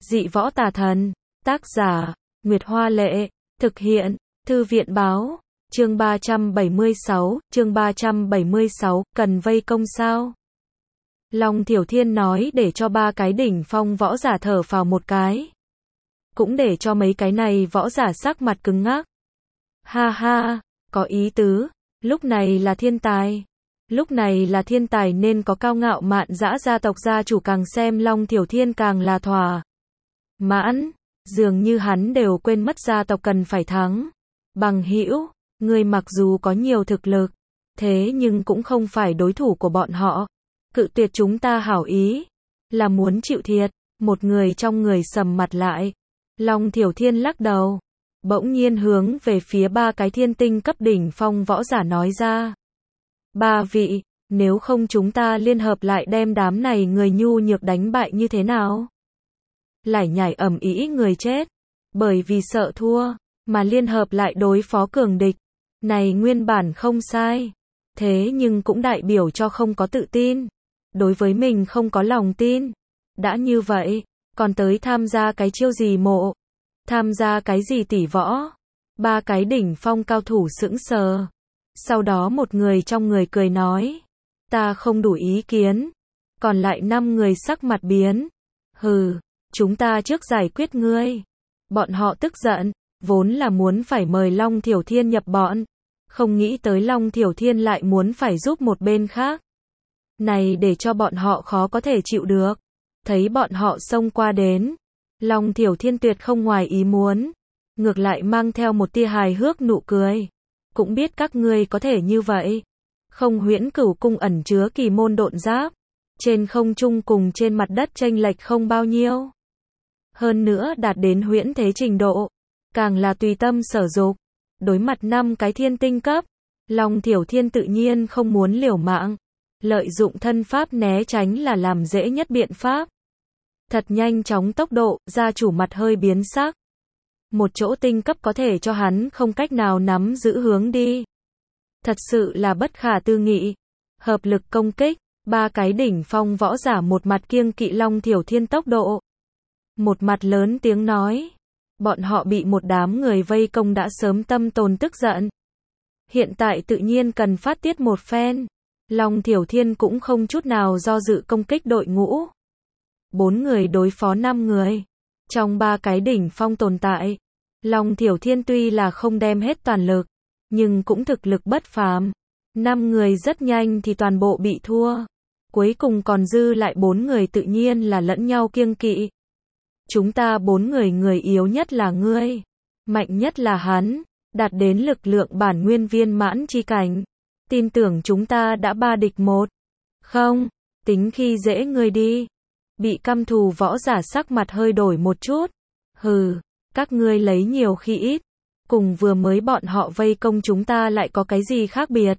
Dị võ tà thần. Tác giả, Nguyệt Hoa Lệ. Thực hiện, Thư viện Báo. Chương 376, cần vây công sao? Long Thiểu Thiên nói để cho 3 cái đỉnh phong võ giả thở phào một cái. Cũng để cho mấy cái này võ giả sắc mặt cứng ngắc. Ha ha, có ý tứ, lúc này là thiên tài. Lúc này là thiên tài nên có cao ngạo mạn dã gia tộc gia chủ càng xem Long Thiểu Thiên càng là thỏa mãn, dường như hắn đều quên mất gia tộc cần phải thắng. Bằng hữu, ngươi mặc dù có nhiều thực lực, thế nhưng cũng không phải đối thủ của bọn họ. Cự tuyệt chúng ta hảo ý, là muốn chịu thiệt. Một người trong người sầm mặt lại. Long Thiểu Thiên lắc đầu, bỗng nhiên hướng về phía 3 cái thiên tinh cấp đỉnh phong võ giả nói ra. 3 vị, nếu không chúng ta liên hợp lại đem đám này người nhu nhược đánh bại như thế nào? Lải nhải ầm ĩ người chết, bởi vì sợ thua, mà liên hợp lại đối phó cường địch. Này nguyên bản không sai, thế nhưng cũng đại biểu cho không có tự tin. Đối với mình không có lòng tin. Đã như vậy, còn tới tham gia cái chiêu gì mộ? Tham gia cái gì tỷ võ? 3 cái đỉnh phong cao thủ sững sờ. Sau đó một người trong người cười nói. Ta không đủ ý kiến. Còn lại 5 người sắc mặt biến. Hừ, chúng ta trước giải quyết ngươi. Bọn họ tức giận, vốn là muốn phải mời Long Thiểu Thiên nhập bọn. Không nghĩ tới Long Thiểu Thiên lại muốn phải giúp một bên khác. Này để cho bọn họ khó có thể chịu được. Thấy bọn họ xông qua đến. Long Thiểu Thiên tuyệt không ngoài ý muốn. Ngược lại mang theo một tia hài hước nụ cười. Cũng biết các ngươi có thể như vậy. Không Huyễn Cửu cung ẩn chứa kỳ môn độn giáp. Trên không trung cùng trên mặt đất chênh lệch không bao nhiêu. Hơn nữa đạt đến huyễn thế trình độ. Càng là tùy tâm sở dục. Đối mặt 5 cái thiên tinh cấp. Long Thiểu Thiên tự nhiên không muốn liều mạng. Lợi dụng thân pháp né tránh là làm dễ nhất biện pháp. Thật nhanh chóng tốc độ, gia chủ mặt hơi biến sắc. Một chỗ tinh cấp có thể cho hắn không cách nào nắm giữ hướng đi. Thật sự là bất khả tư nghị. Hợp lực công kích, 3 cái đỉnh phong võ giả một mặt kiêng kỵ Long Thiểu Thiên tốc độ. Một mặt lớn tiếng nói. Bọn họ bị một đám người vây công đã sớm tâm tồn tức giận. Hiện tại tự nhiên cần phát tiết một phen. Long Thiểu Thiên cũng không chút nào do dự công kích đội ngũ. 4 người đối phó 5 người. Trong 3 cái đỉnh phong tồn tại, Long Thiểu Thiên tuy là không đem hết toàn lực, nhưng cũng thực lực bất phàm. 5 người rất nhanh thì toàn bộ bị thua. Cuối cùng còn dư lại 4 người tự nhiên là lẫn nhau kiêng kỵ. Chúng ta 4 người, người yếu nhất là ngươi. Mạnh nhất là hắn, đạt đến lực lượng bản nguyên viên mãn chi cảnh. Tin tưởng chúng ta đã 3 địch 1. Không, tính khi dễ ngươi đi. Bị căm thù võ giả sắc mặt hơi đổi một chút. Hừ, các ngươi lấy nhiều khi ít. Cùng vừa mới bọn họ vây công chúng ta lại có cái gì khác biệt?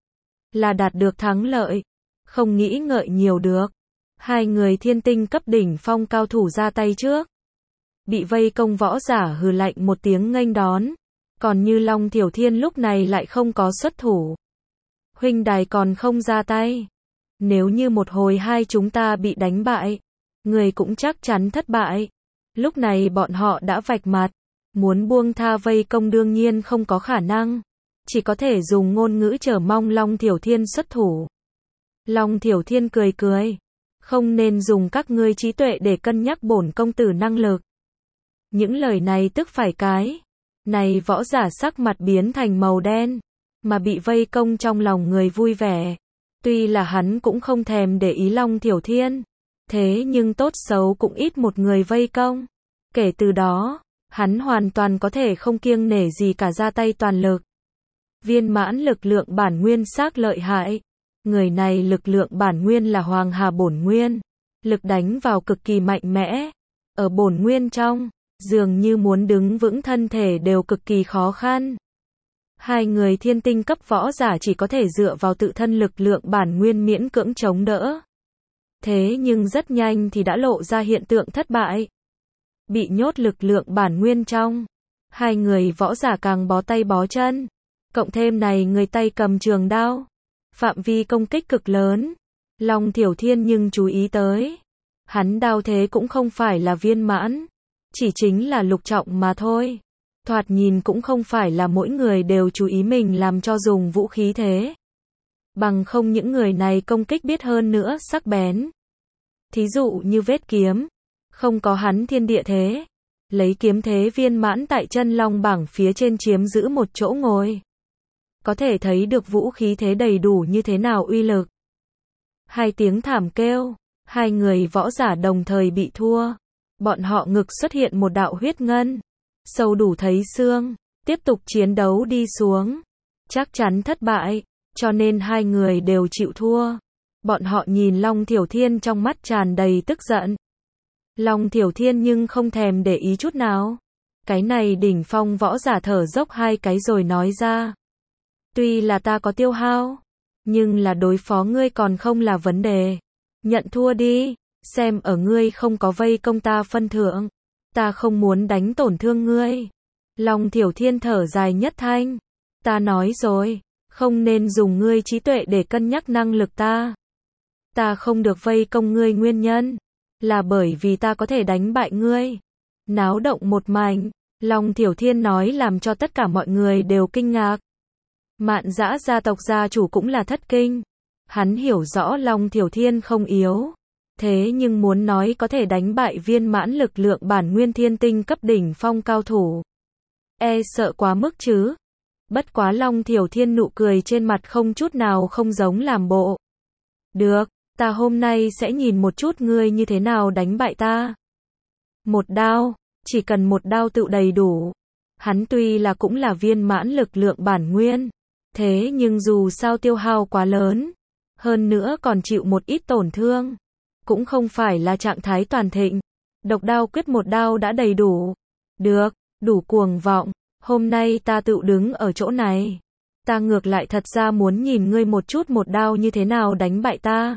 Là đạt được thắng lợi. Không nghĩ ngợi nhiều được. 2 người thiên tinh cấp đỉnh phong cao thủ ra tay trước. Bị vây công võ giả hừ lạnh một tiếng nghênh đón. Còn như Long Thiểu Thiên lúc này lại không có xuất thủ. Huynh đài còn không ra tay. Nếu như một hồi hai chúng ta bị đánh bại, người cũng chắc chắn thất bại. Lúc này bọn họ đã vạch mặt. Muốn buông tha vây công đương nhiên không có khả năng. Chỉ có thể dùng ngôn ngữ chờ mong Long Thiểu Thiên xuất thủ. Long Thiểu Thiên cười cười. Không nên dùng các ngươi trí tuệ để cân nhắc bổn công tử năng lực. Những lời này tức phải cái. Này võ giả sắc mặt biến thành màu đen. Mà bị vây công trong lòng người vui vẻ. Tuy là hắn cũng không thèm để ý Long Thiểu Thiên. Thế nhưng tốt xấu cũng ít một người vây công. Kể từ đó, hắn hoàn toàn có thể không kiêng nể gì cả ra tay toàn lực. Viên mãn lực lượng bản nguyên xác lợi hại. Người này lực lượng bản nguyên là Hoàng Hà bổn nguyên. Lực đánh vào cực kỳ mạnh mẽ. Ở bổn nguyên trong, dường như muốn đứng vững thân thể đều cực kỳ khó khăn. 2 người thiên tinh cấp võ giả chỉ có thể dựa vào tự thân lực lượng bản nguyên miễn cưỡng chống đỡ. Thế nhưng rất nhanh thì đã lộ ra hiện tượng thất bại. Bị nhốt lực lượng bản nguyên trong. 2 người võ giả càng bó tay bó chân. Cộng thêm này người tay cầm trường đao. Phạm vi công kích cực lớn. Long Thiểu Thiên nhưng chú ý tới. Hắn đao thế cũng không phải là viên mãn, chỉ chính là lục trọng mà thôi. Thoạt nhìn cũng không phải là mỗi người đều chú ý mình làm cho dùng vũ khí thế. Bằng không những người này công kích biết hơn nữa sắc bén. Thí dụ như vết kiếm, không có hắn thiên địa thế. Lấy kiếm thế viên mãn tại chân long bảng phía trên chiếm giữ một chỗ ngồi. Có thể thấy được vũ khí thế đầy đủ như thế nào uy lực. Hai tiếng thảm kêu, hai người võ giả đồng thời bị thua. Bọn họ ngực xuất hiện một đạo huyết ngân, sâu đủ thấy xương, tiếp tục chiến đấu đi xuống. Chắc chắn thất bại, cho nên hai người đều chịu thua. Bọn họ nhìn Long Thiểu Thiên trong mắt tràn đầy tức giận. Long Thiểu Thiên nhưng không thèm để ý chút nào. Cái này đỉnh phong võ giả thở dốc hai cái rồi nói ra. Tuy là ta có tiêu hao, nhưng là đối phó ngươi còn không là vấn đề. Nhận thua đi, xem ở ngươi không có vây công ta phân thượng. Ta không muốn đánh tổn thương ngươi. Long Thiểu Thiên thở dài nhất thanh. Ta nói rồi, không nên dùng ngươi trí tuệ để cân nhắc năng lực ta. Ta không được vây công ngươi nguyên nhân là bởi vì ta có thể đánh bại ngươi. Náo động một mảnh, Long Thiểu Thiên nói làm cho tất cả mọi người đều kinh ngạc. Mạn Dã gia tộc gia chủ cũng là thất kinh. Hắn hiểu rõ Long Thiểu Thiên không yếu. Thế nhưng muốn nói có thể đánh bại viên mãn lực lượng bản nguyên thiên tinh cấp đỉnh phong cao thủ. E sợ quá mức chứ. Bất quá Long Thiểu Thiên nụ cười trên mặt không chút nào không giống làm bộ. Được, ta hôm nay sẽ nhìn một chút ngươi như thế nào đánh bại ta. Một đao, chỉ cần một đao tự đầy đủ. Hắn tuy là cũng là viên mãn lực lượng bản nguyên. Thế nhưng dù sao tiêu hao quá lớn. Hơn nữa còn chịu một ít tổn thương. Cũng không phải là trạng thái toàn thịnh. Độc đao quyết một đao đã đầy đủ. Được, đủ cuồng vọng. Hôm nay ta tự đứng ở chỗ này. Ta ngược lại thật ra muốn nhìn ngươi một chút một đao như thế nào đánh bại ta.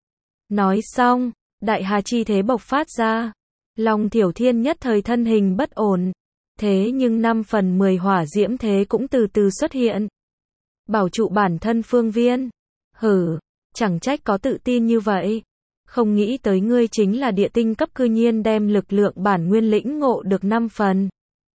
Nói xong, đại hà chi thế bộc phát ra. Long Thiểu Thiên nhất thời thân hình bất ổn. Thế nhưng 5 phần 10 hỏa diễm thế cũng từ từ xuất hiện. Bảo trụ bản thân phương viên. Hử, chẳng trách có tự tin như vậy. Không nghĩ tới ngươi chính là địa tinh cấp cư nhiên đem lực lượng bản nguyên lĩnh ngộ được 5 phần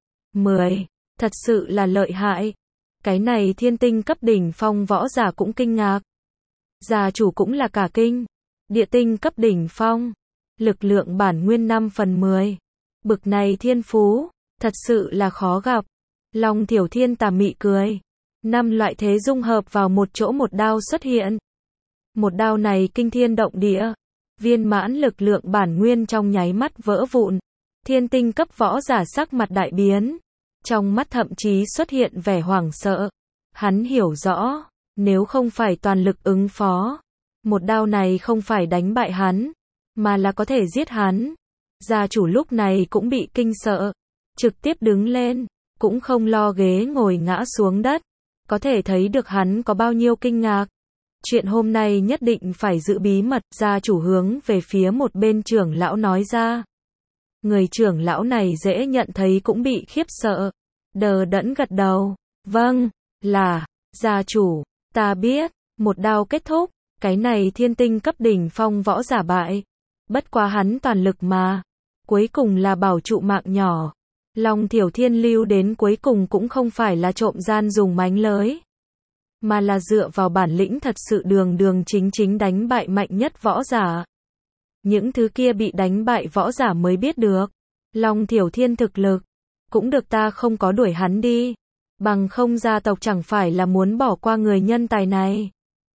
10. Thật sự là lợi hại. Cái này thiên tinh cấp đỉnh phong võ giả cũng kinh ngạc. Gia chủ cũng là cả kinh. Địa tinh cấp đỉnh phong. Lực lượng bản nguyên 5 phần 10. Bực này thiên phú. Thật sự là khó gặp. Long Thiểu Thiên tà mị cười. 5 loại thế dung hợp vào một chỗ một đao xuất hiện. Một đao này kinh thiên động địa. Viên mãn lực lượng bản nguyên trong nháy mắt vỡ vụn. Thiên tinh cấp võ giả sắc mặt đại biến. Trong mắt thậm chí xuất hiện vẻ hoảng sợ. Hắn hiểu rõ, nếu không phải toàn lực ứng phó, một đao này không phải đánh bại hắn, mà là có thể giết hắn. Gia chủ lúc này cũng bị kinh sợ, trực tiếp đứng lên, cũng không lo ghế ngồi ngã xuống đất. Có thể thấy được hắn có bao nhiêu kinh ngạc. Chuyện hôm nay nhất định phải giữ bí mật. Gia chủ hướng về phía một bên trưởng lão nói ra. Người trưởng lão này dễ nhận thấy cũng bị khiếp sợ. Đờ đẫn gật đầu. Vâng, là, gia chủ, ta biết. Một đao kết thúc. Cái này thiên tinh cấp đỉnh phong võ giả bại. Bất quá hắn toàn lực mà. Cuối cùng là bảo trụ mạng nhỏ. Long Thiểu Thiên lưu đến cuối cùng cũng không phải là trộm gian dùng mánh lới. Mà là dựa vào bản lĩnh thật sự đường đường chính chính đánh bại mạnh nhất võ giả. Những thứ kia bị đánh bại võ giả mới biết được. Long Thiểu Thiên thực lực. Cũng được ta không có đuổi hắn đi. Bằng không gia tộc chẳng phải là muốn bỏ qua người nhân tài này.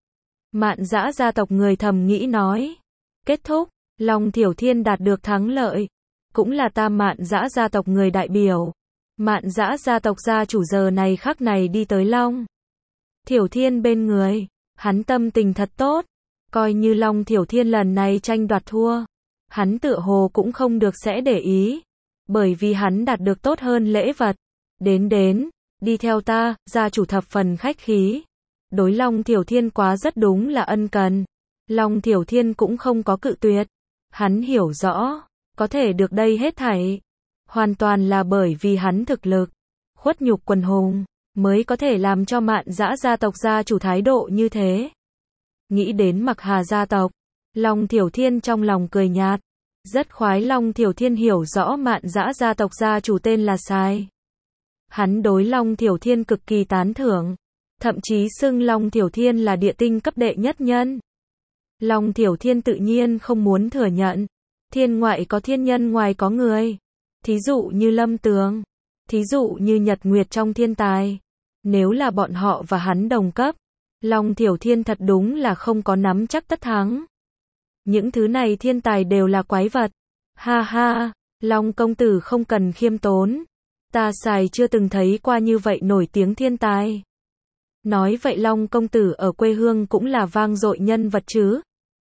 Mạn Dã gia tộc người thầm nghĩ nói. Kết thúc, Long Thiểu Thiên đạt được thắng lợi. Cũng là ta Mạn Dã gia tộc người đại biểu. Mạn Dã gia tộc gia chủ giờ này khắc này đi tới Long Thiểu Thiên bên người. Hắn tâm tình thật tốt. Coi như Long Thiểu Thiên lần này tranh đoạt thua. Hắn tựa hồ cũng không được sẽ để ý. Bởi vì hắn đạt được tốt hơn lễ vật. Đến, đi theo ta, gia chủ thập phần khách khí. Đối Long Thiểu Thiên quá rất đúng là ân cần. Long Thiểu Thiên cũng không có cự tuyệt. Hắn hiểu rõ, có thể được đây hết thảy. Hoàn toàn là bởi vì hắn thực lực. Khuất nhục quần hùng. Mới có thể làm cho Mạn Dã gia tộc gia chủ thái độ như thế. Nghĩ đến Mặc Hà gia tộc. Long Thiểu Thiên trong lòng cười nhạt. Rất khoái Long Thiểu Thiên hiểu rõ Mạn Dã gia tộc gia chủ tên là Sài. Hắn đối Long Thiểu Thiên cực kỳ tán thưởng, thậm chí xưng Long Thiểu Thiên là địa tinh cấp đệ nhất nhân. Long Thiểu Thiên tự nhiên không muốn thừa nhận, thiên ngoại có thiên nhân ngoài có người. Thí dụ như Lâm Tường, thí dụ như Nhật Nguyệt trong thiên tài. Nếu là bọn họ và hắn đồng cấp, Long Thiểu Thiên thật đúng là không có nắm chắc tất thắng. Những thứ này thiên tài đều là quái vật. Ha ha, Long công tử không cần khiêm tốn. Ta Sài chưa từng thấy qua như vậy nổi tiếng thiên tài. Nói vậy Long công tử ở quê hương cũng là vang dội nhân vật chứ?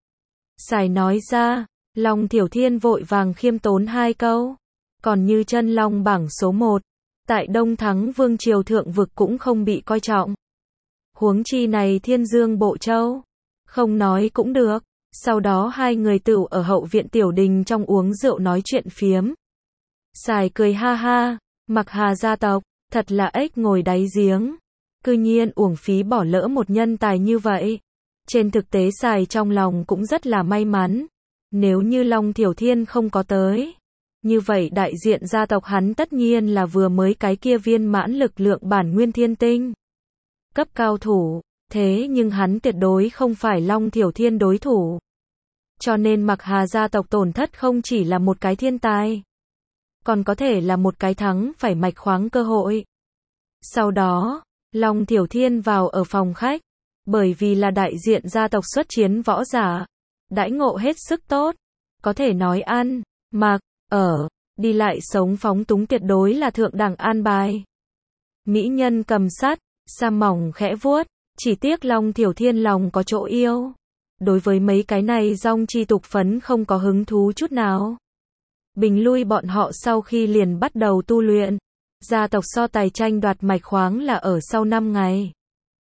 Sài nói ra, Long Thiểu Thiên vội vàng khiêm tốn 2 câu. Còn như chân long bảng số 1, tại Đông Thắng Vương triều thượng vực cũng không bị coi trọng. Huống chi này Thiên Dương Bộ Châu, không nói cũng được. Sau đó hai người tựu ở hậu viện tiểu đình trong uống rượu nói chuyện phiếm. Sài cười ha ha, Mặc Hà gia tộc, thật là ếch ngồi đáy giếng. Cư nhiên uổng phí bỏ lỡ một nhân tài như vậy. Trên thực tế Sài trong lòng cũng rất là may mắn. Nếu như Long Thiểu Thiên không có tới, như vậy đại diện gia tộc hắn tất nhiên là vừa mới cái kia viên mãn lực lượng bản nguyên thiên tinh. Cấp cao thủ, thế nhưng hắn tuyệt đối không phải Long Thiểu Thiên đối thủ. Cho nên Mặc Hà gia tộc tổn thất không chỉ là một cái thiên tài, còn có thể là một cái thắng phải mạch khoáng cơ hội. Sau đó, Long Thiểu Thiên vào ở phòng khách, bởi vì là đại diện gia tộc xuất chiến võ giả, đãi ngộ hết sức tốt, có thể nói ăn, mặc, ở, đi lại sống phóng túng tuyệt đối là thượng đẳng an bài. Mỹ nhân cầm sắt, sa mỏng khẽ vuốt, chỉ tiếc Long Thiểu Thiên lòng có chỗ yêu. Đối với mấy cái này dong chi tục phấn không có hứng thú chút nào. Bình lui bọn họ sau khi liền bắt đầu tu luyện. Gia tộc so tài tranh đoạt mạch khoáng là ở sau 5 ngày.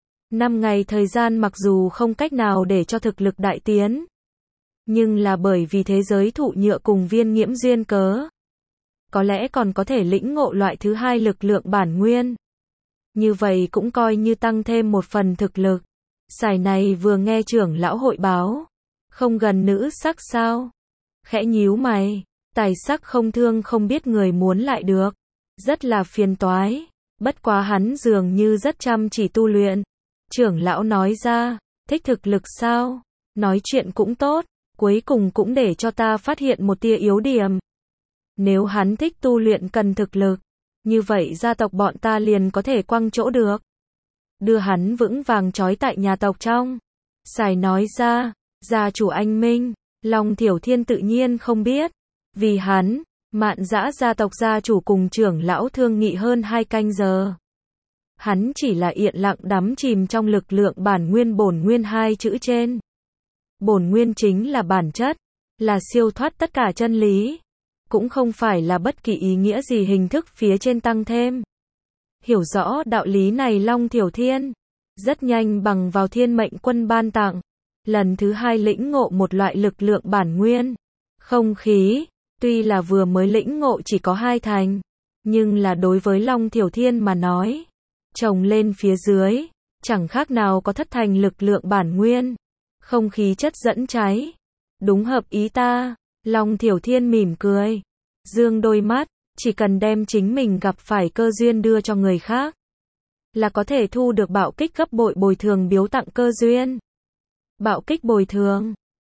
5 ngày thời gian mặc dù không cách nào để cho thực lực đại tiến, nhưng là bởi vì thế giới thụ nhựa cùng viên nhiễm duyên cớ, có lẽ còn có thể lĩnh ngộ loại thứ 2 lực lượng bản nguyên. Như vậy cũng coi như tăng thêm một phần thực lực. Sài này vừa nghe trưởng lão hội báo, không gần nữ sắc sao? Khẽ nhíu mày, tài sắc không thương không biết người muốn lại được, rất là phiền toái. Bất quá hắn dường như rất chăm chỉ tu luyện. Trưởng lão nói ra, thích thực lực sao? Nói chuyện cũng tốt, cuối cùng cũng để cho ta phát hiện một tia yếu điểm. Nếu hắn thích tu luyện cần thực lực, như vậy gia tộc bọn ta liền có thể quăng chỗ được. Đưa hắn vững vàng trói tại nhà tộc trong. Sài nói ra, gia chủ anh Minh, Long Thiểu Thiên tự nhiên không biết. Vì hắn, Mạn Dã gia tộc gia chủ cùng trưởng lão thương nghị hơn 2 canh giờ. Hắn chỉ là yên lặng đắm chìm trong lực lượng bản nguyên bổn nguyên 2 chữ trên. Bổn nguyên chính là bản chất, là siêu thoát tất cả chân lý. Cũng không phải là bất kỳ ý nghĩa gì hình thức phía trên tăng thêm. Hiểu rõ đạo lý này Long Thiểu Thiên rất nhanh bằng vào thiên mệnh quân ban tặng, lần thứ 2 lĩnh ngộ một loại lực lượng bản nguyên, không khí. Tuy là vừa mới lĩnh ngộ chỉ có 2 thành, nhưng là đối với Long Thiểu Thiên mà nói, trồng lên phía dưới, chẳng khác nào có thất thành lực lượng bản nguyên, không khí chất dẫn cháy. Đúng hợp ý ta. Long Thiểu Thiên mỉm cười, dương đôi mắt, chỉ cần đem chính mình gặp phải cơ duyên đưa cho người khác, là có thể thu được bạo kích gấp bội bồi thường biếu tặng cơ duyên. Bạo kích bồi thường,